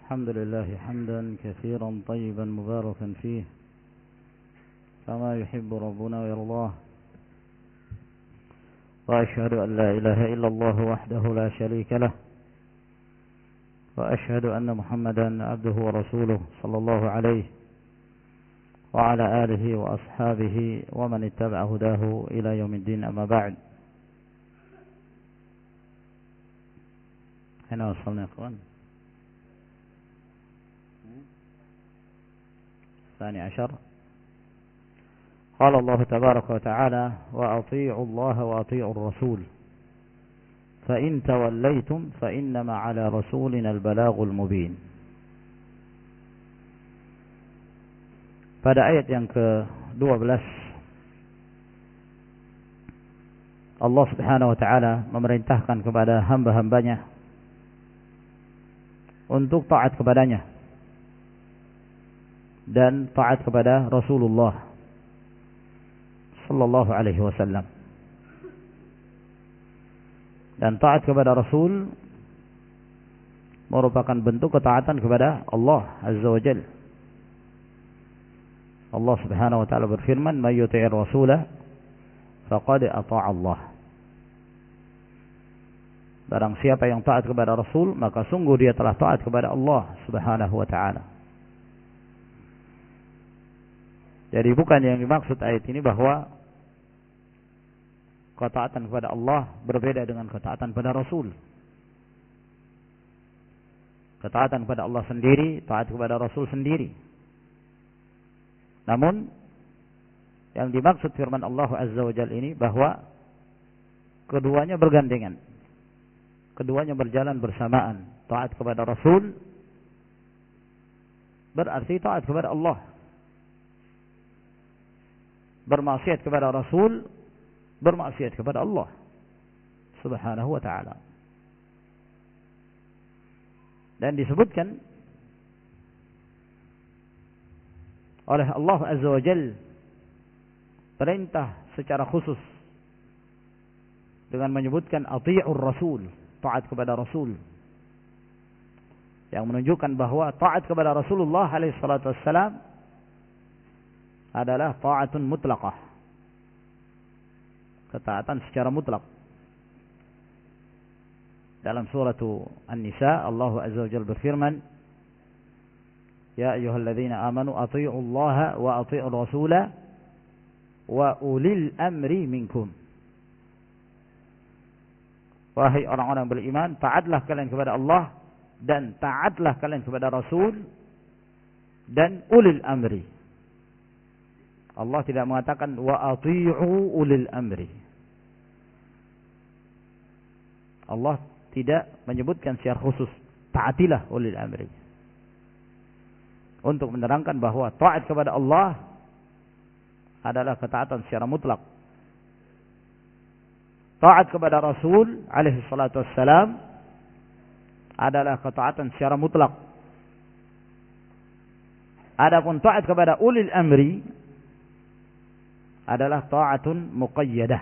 الحمد لله حمدا كثيرا طيبا مباركا فيه كما يحب ربنا ويرضاه، وأشهد أن لا إله إلا الله وحده لا شريك له، وأشهد أن محمدا عبده ورسوله صلى الله عليه وعلى آله وأصحابه ومن اتبع هداه إلى يوم الدين. أما بعد، هنا وصلنا يا أخوان. الثاني عشر، قال الله تبارك وتعالى: وأطيعوا الله وأطيعوا الرسول فإن توليتم فإنما على رسولنا البلاغ المبين. Pada ayat yang ke-12, Allah Subhanahu wa taala memerintahkan kepada hamba-hambanya untuk taat kepadanya dan taat kepada Rasulullah sallallahu alaihi wasallam. Dan taat kepada Rasul merupakan bentuk ketaatan kepada Allah Azza wa Jalla. Allah Subhanahu wa taala berfirman, "May yuti'ir rasulah faqad ata'a Allah." Barang siapa yang taat kepada Rasul, maka sungguh dia telah taat kepada Allah Subhanahu wa taala. Jadi bukan yang dimaksud ayat ini bahwa ketaatan kepada Allah berbeda dengan ketaatan pada Rasul. Ketaatan kepada Allah sendiri, taat kepada Rasul sendiri. Namun yang dimaksud firman Allah Azza wa Jalla ini bahwa keduanya bergandengan. Keduanya berjalan bersamaan. Taat kepada Rasul berarti taat kepada Allah. Bermaksiat kepada Rasul bermaksiat kepada Allah Subhanahu wa taala. Dan disebutkan oleh Allah Azza wa Jalla perintah secara khusus dengan menyebutkan ati'ur rasul, taat kepada Rasul, yang menunjukkan bahwa taat kepada Rasulullah alaihi salatu wassalam adalah ta'atun mutlaqah, ketaatan secara mutlak. Dalam surah An-Nisa, Allah Azza wa Jalla berfirman, "Ya ayyuhalladzina amanu athi'u Allah wa athi'ur rasula wa ulil amri minkum." Wahai orang-orang beriman, taatlah kalian kepada Allah dan taatlah kalian kepada Rasul dan ulil amri. Allah tidak mengatakan wa ati'u ulil amri. Allah tidak menyebutkan secara khusus taatilah ulil amri, untuk menerangkan bahwa taat kepada Allah adalah ketaatan secara mutlak. Taat kepada Rasul alaihi salatu wassalam adalah ketaatan secara mutlak. Adapun taat kepada ulil amri adalah ta'atun muqayyadah,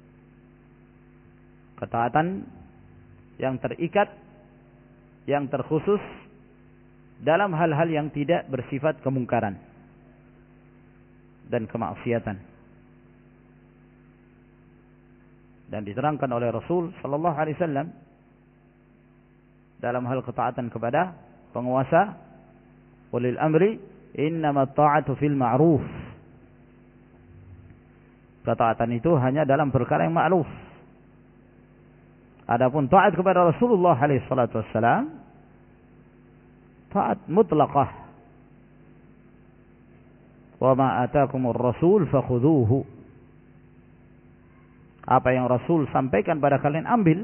ketaatan yang terikat, yang terkhusus dalam hal-hal yang tidak bersifat kemungkaran dan kemaksiatan. Dan diterangkan oleh Rasul sallallahu alaihi wasallam dalam hal ketaatan kepada penguasa, ulil amri, innamat ta'atu fil ma'ruf. Ketaatan itu hanya dalam perkara yang ma'ruf. Adapun taat kepada Rasulullah alaihi salatu wassalam taat mutlaqah. Wa ma ataakumur rasul fakhudhuhu. Apa yang Rasul sampaikan pada kalian ambil.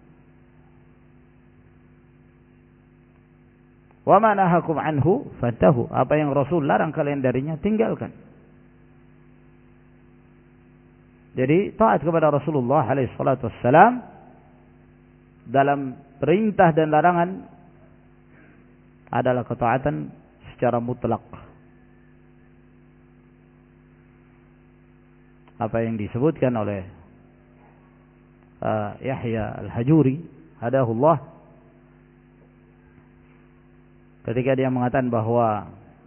Wa ma nahakum anhu fantahu. Apa yang Rasul larang kalian darinya tinggalkan. Jadi taat kepada Rasulullah alaihi salatu wassalam dalam perintah dan larangan adalah ketaatan secara mutlak. Apa yang disebutkan oleh Yahya Al-Hajuri hadahullah ketika dia mengatakan bahwa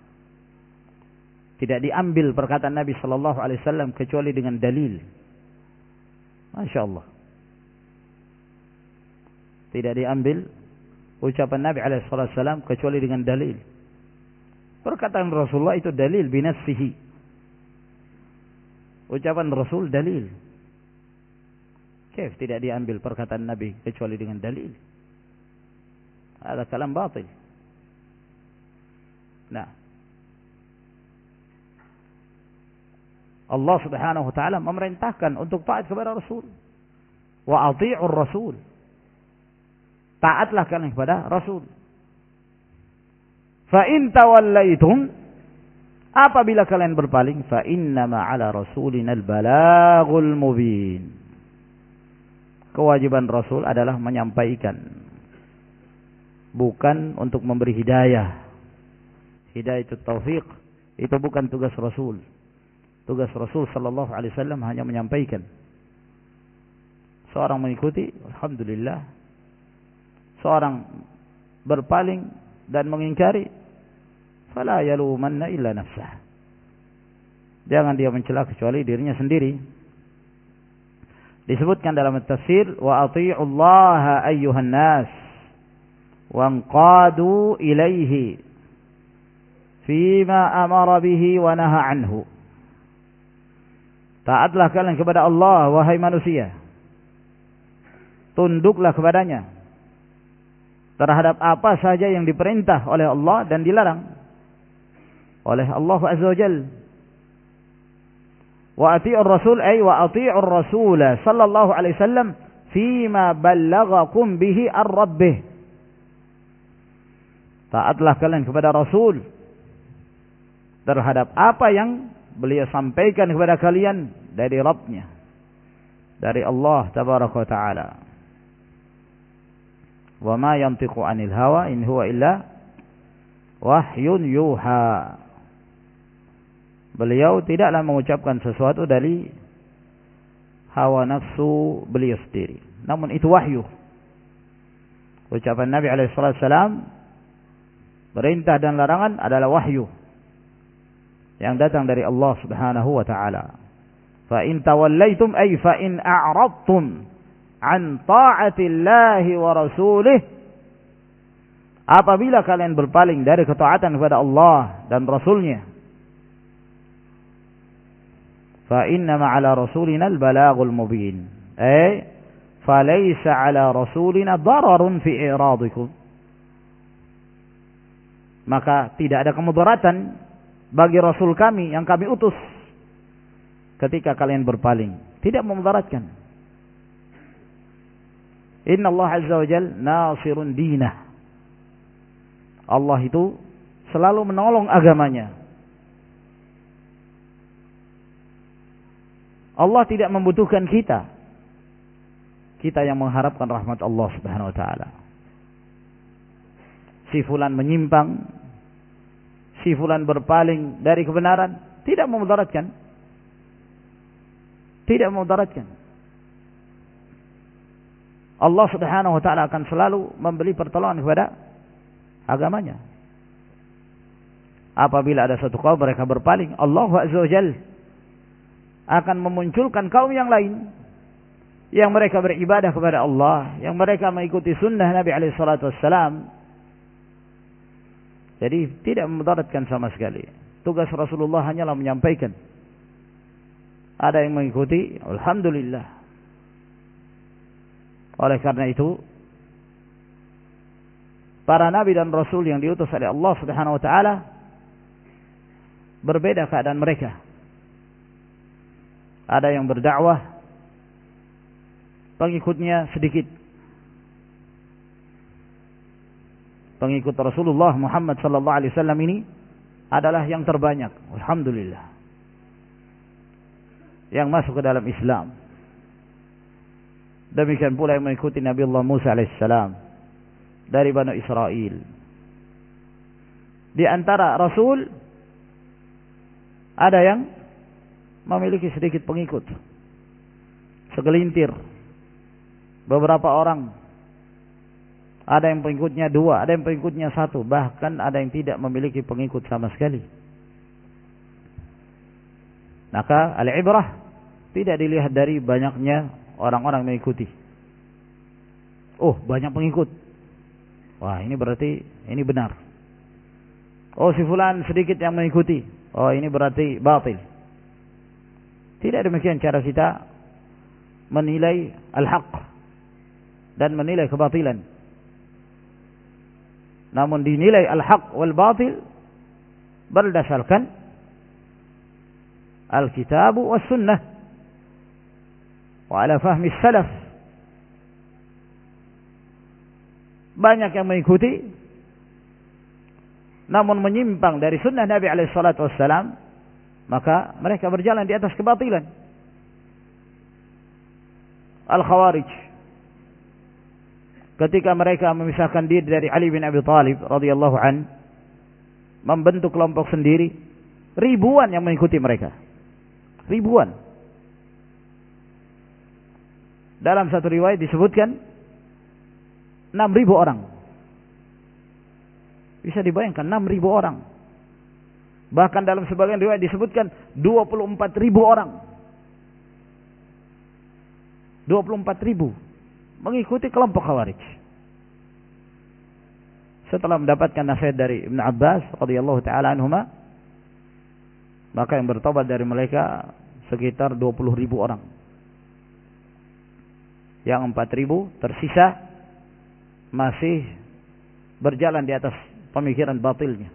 tidak diambil perkataan Nabi sallallahu alaihi wasallam kecuali dengan dalil. Masya Allah. Tidak diambil ucapan Nabi alaihi wasallam kecuali dengan dalil. Perkataan Rasulullah itu dalil binafsihi. Ucapan Rasul dalil. Kif tidak diambil perkataan Nabi kecuali dengan dalil? Ada kalam batil. Nah, Allah Subhanahu wa taala memerintahkan untuk taat kepada Rasul. Wa athi'ur Rasul. Taatlah kalian kepada Rasul. Fa in tawallaitum, apabila kalian berpaling, fa innama 'ala rasulina al-balaghul mubin. Kewajiban Rasul adalah menyampaikan, bukan untuk memberi hidayah. Hidayah itu taufik, itu bukan tugas Rasul. Tugas Rasul sallallahu alaihi wasallam hanya menyampaikan. Seorang mengikuti, alhamdulillah. Seorang berpaling dan mengingkari, fala yalumanna illa nafsah. Jangan dia mencela kecuali dirinya sendiri. Disebutkan dalam tafsir, wa athi'ullaha ayyuhan nas wanqadu ilaihi fima amara bihi wa naha anhu. Taatlah kalian kepada Allah, wahai manusia. Tunduklah kepadanya terhadap apa saja yang diperintah oleh Allah dan dilarang oleh Allah Azza wa Jalla. Wa ati'ur rasul ay wa ati'ur rasul sallallahu alaihi wasallam fima ballaghakum bihi ar-rabbih. Taatlah kalian kepada Rasul terhadap apa yang beliau sampaikan kepada kalian dari Rabbnya, dari Allah tabaraka wa taala. Wa ma yantiqu 'anil hawa in huwa illa wahyun yuha. Beliau tidaklah mengucapkan sesuatu dari hawa nafsu beliau sendiri, namun itu wahyu. Ucapan Nabi alaihi salam, perintah dan larangan adalah wahyu yang datang dari Allah Subhanahu wa taala. Fa in tawallaitum ay fa in a'radtum an ta'atillahi wa rasulih, apabila kalian berpaling dari ketaatan kepada Allah dan Rasulnya, fa inna ma'ala rasulina al-balaghul mubin, ay falaysa 'ala rasulina dararun fi i'radikum, maka tidak ada kemudaratan bagi Rasul kami yang kami utus ketika kalian berpaling, tidak memudaratkan. Inna Allah Azza wa Jalla nasirun dinah. Allah itu selalu menolong agamanya. Allah tidak membutuhkan kita. Kita yang mengharapkan rahmat Allah Subhanahu wa taala. Si fulan menyimpang, si fulan berpaling dari kebenaran, tidak memudaratkan. Tidak memudaratkan. Allah Subhanahu wa taala akan selalu memberi pertolongan kepada agamanya. Apabila ada satu kaum mereka berpaling, Allah Azza wa Jalla akan memunculkan kaum yang lain yang mereka beribadah kepada Allah, yang mereka mengikuti sunnah Nabi alaihi salatu wassalam. Jadi tidak memudaratkan sama sekali. Tugas Rasulullah hanyalah menyampaikan. Ada yang mengikuti, alhamdulillah. Oleh karena itu, para nabi dan rasul yang diutus oleh Allah Subhanahu wa taala berbeda keadaan mereka. Ada yang berdakwah, pengikutnya sedikit. Pengikut Rasulullah Muhammad sallallahu alaihi wasallam ini adalah yang terbanyak, alhamdulillah, yang masuk ke dalam Islam. Demikian pula yang mengikuti Nabi Allah Musa alaihissalam dari Bani Israel. Di antara Rasul ada yang memiliki sedikit pengikut, segelintir, beberapa orang. ada yang pengikutnya 2, ada yang pengikutnya 1, bahkan ada yang tidak memiliki pengikut sama sekali. Maka al-ibrah tidak dilihat dari banyaknya orang-orang mengikuti. Oh, banyak pengikut. Wah, ini berarti ini benar. Oh, si fulan sedikit yang mengikuti. Oh, ini berarti batil. Tidak demikian cara kita menilai al-haq dan menilai kebatilan. Namun dinilai al-haq wal batil berdasarkan al-kitab was sunnah wa ala fahmi salaf. Banyak yang mengikuti namun menyimpang dari sunnah Nabi alaihi salatu wassalam, maka mereka berjalan di atas kebatilan. Al-Khawarij ketika mereka memisahkan diri dari Ali bin Abi Thalib radhiyallahu an, membentuk kelompok sendiri, ribuan yang mengikuti mereka. Ribuan. Dalam satu riwayat disebutkan 6.000 orang. Bisa dibayangkan 6.000 orang. Bahkan dalam sebagian riwayat disebutkan 24.000 orang. 24.000 mengikuti kelompok Khawarij. Setelah mendapatkan nasihat dari Ibn Abbas radhiyallahu taala anhuma, maka yang bertobat dari mereka sekitar 20.000 orang. Yang 4.000 tersisa masih berjalan di atas pemikiran batilnya.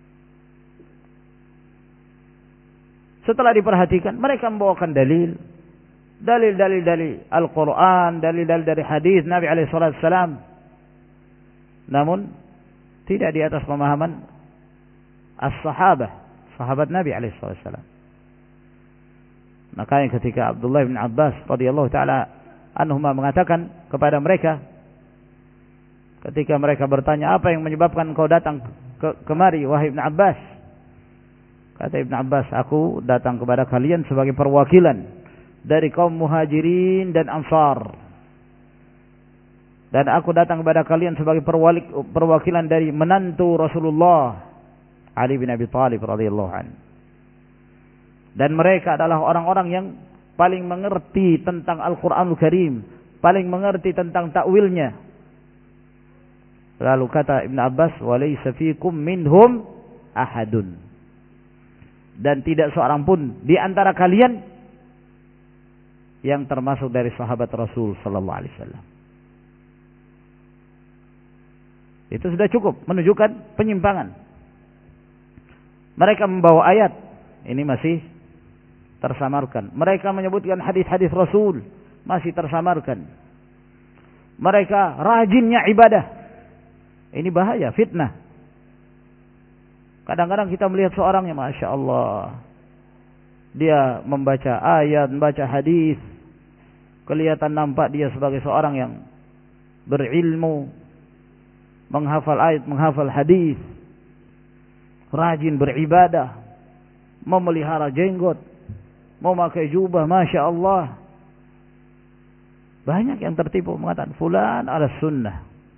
Setelah diperhatikan, mereka membawakan dalil dari Al-Quran, dalil-dalil dari hadis Nabi SAW. Namun tidak di atas pemahaman as-sahabah, sahabat Nabi SAW. Makanya ketika Abdullah bin Abbas radhiyallahu taala anhuma mengatakan kepada mereka, ketika mereka bertanya, apa yang menyebabkan kau datang kemari wahai Ibn Abbas? Kata Ibn Abbas, aku datang kepada kalian sebagai perwakilan dari kaum muhajirin dan ansar. Dan aku datang kepada kalian sebagai perwakilan dari menantu Rasulullah, Ali bin Abi Thalib radhiyallahu anhu. Dan mereka adalah orang-orang yang paling mengerti tentang Al-Quranul Karim, paling mengerti tentang takwilnya. Lalu kata Ibn Abbas, walaysa fikum minhum ahadun. Dan tidak seorang pun di antara kalian yang termasuk dari sahabat Rasul sallallahu alaihi wasallam. Itu sudah cukup menunjukkan penyimpangan. Mereka membawa ayat, ini masih tersamarkan. Mereka menyebutkan hadis-hadis Rasul, masih tersamarkan. Mereka rajinnya ibadah. Ini bahaya, fitnah. Kadang-kadang kita melihat seorang yang Masya Allah, dia membaca ayat, membaca hadis, kelihatan nampak dia sebagai seorang yang berilmu, menghafal ayat, menghafal hadis, rajin beribadah, memelihara jenggot, memakai jubah, Masya Allah. Banyak yang tertipu mengatakan fulan ala sunnah.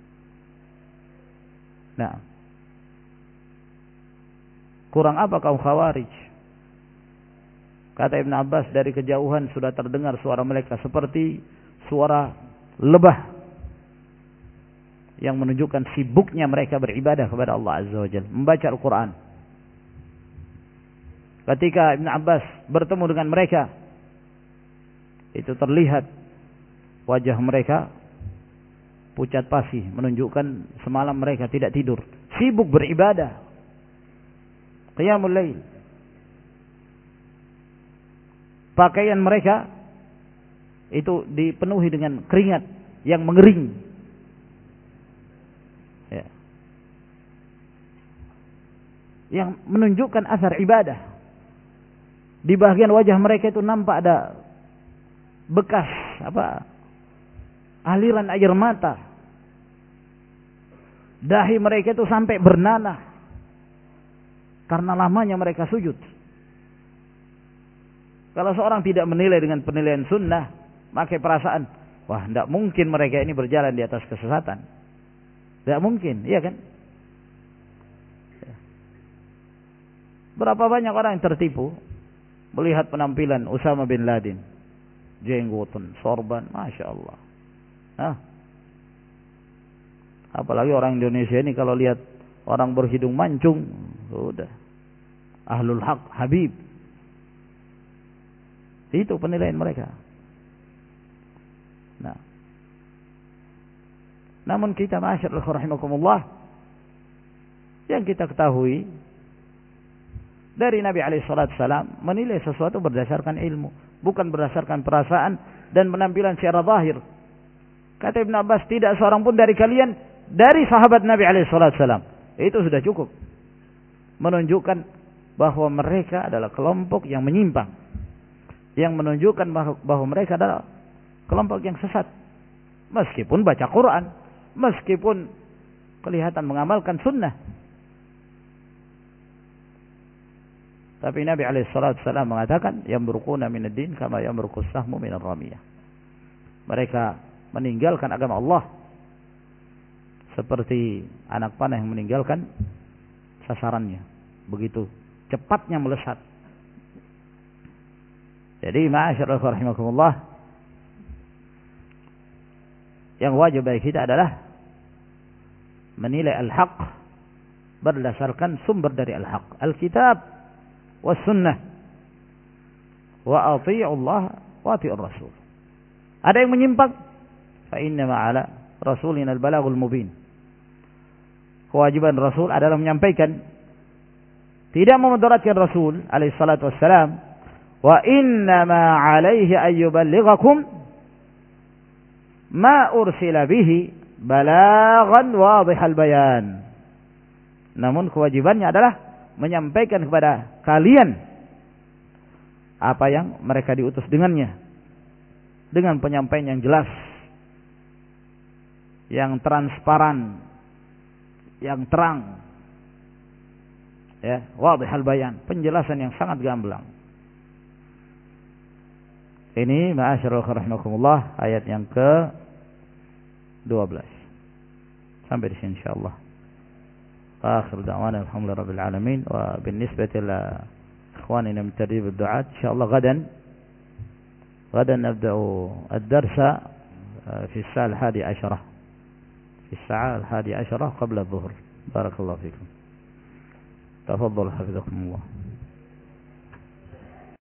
Nah, kurang apa kaum Khawarij? Kata Ibn Abbas, dari kejauhan sudah terdengar suara mereka seperti suara lebah, yang menunjukkan sibuknya mereka beribadah kepada Allah Azza wa Jalla, membaca Al-Quran. Ketika Ibn Abbas bertemu dengan mereka, itu terlihat wajah mereka pucat pasi, menunjukkan semalam mereka tidak tidur, sibuk beribadah, qiyamul lail. Pakaian mereka itu dipenuhi dengan keringat yang mengering. Ya. Yang menunjukkan asar ibadah. Di bagian wajah mereka itu nampak ada bekas aliran air mata. Dahi mereka itu sampai bernanah karena lamanya mereka sujud. Kalau seorang tidak menilai dengan penilaian sunnah, maka perasaan, wah, tidak mungkin mereka ini berjalan di atas kesesatan. Tidak mungkin, iya kan? Berapa banyak orang yang tertipu melihat penampilan Usama bin Laden, jenggotan, sorban, masya Allah. Nah, apalagi orang Indonesia ini kalau lihat orang berhidung mancung, sudah ahlul haq, habib. Itu penilaian mereka. Nah, namun kita ma'asyiral rahimakumullah, yang kita ketahui dari Nabi alaihissalam menilai sesuatu berdasarkan ilmu, bukan berdasarkan perasaan dan penampilan secara zahir. Kata Ibn Abbas, tidak seorang pun dari kalian dari sahabat Nabi alaihissalam. Itu sudah cukup menunjukkan bahwa mereka adalah kelompok yang menyimpang, yang menunjukkan bahwa mereka adalah kelompok yang sesat. Meskipun baca Quran, meskipun kelihatan mengamalkan sunnah, tapi Nabi alaihissalam mengatakan, yamruquna minad din kama yamruqus sahmu minar ramiyah. Mereka meninggalkan agama Allah seperti anak panah yang meninggalkan sasarannya. Begitu cepatnya melesat. Jadi ma'asyiral rahimakumullah, yang wajib bagi kita adalah menilai al-haq berdasarkan sumber dari al-haq, al-kitab was sunnah, wa ati'u Allah wa ati'ur rasul. Ada yang menyimpang, fa inna ma'ala rasulina al-balagul mubin. Kewajiban Rasul adalah menyampaikan, tidak memudaratkan Rasul alaihi salatu wassalam, wa inna ma 'alaihi ay yuballighakum ma ursila bihi balaghan wadhihal bayan. Namun kewajibannya adalah menyampaikan kepada kalian apa yang mereka diutus dengannya, dengan penyampaian yang jelas, yang transparan, yang terang, ya, wadhihal bayan, penjelasan yang sangat gamblang. Ini ma'asyiral rahimakumullah ayat yang ke-12. Sampai di sini insyaallah. آخر دعوانا الحمد لله رب العالمين. وبالنسبة لإخواننا من تدريب الدعاة إن شاء الله غدا نبدأ الدرس في الساعة 11 في الساعة 11 قبل الظهر. بارك الله فيكم. تفضل حفظكم الله.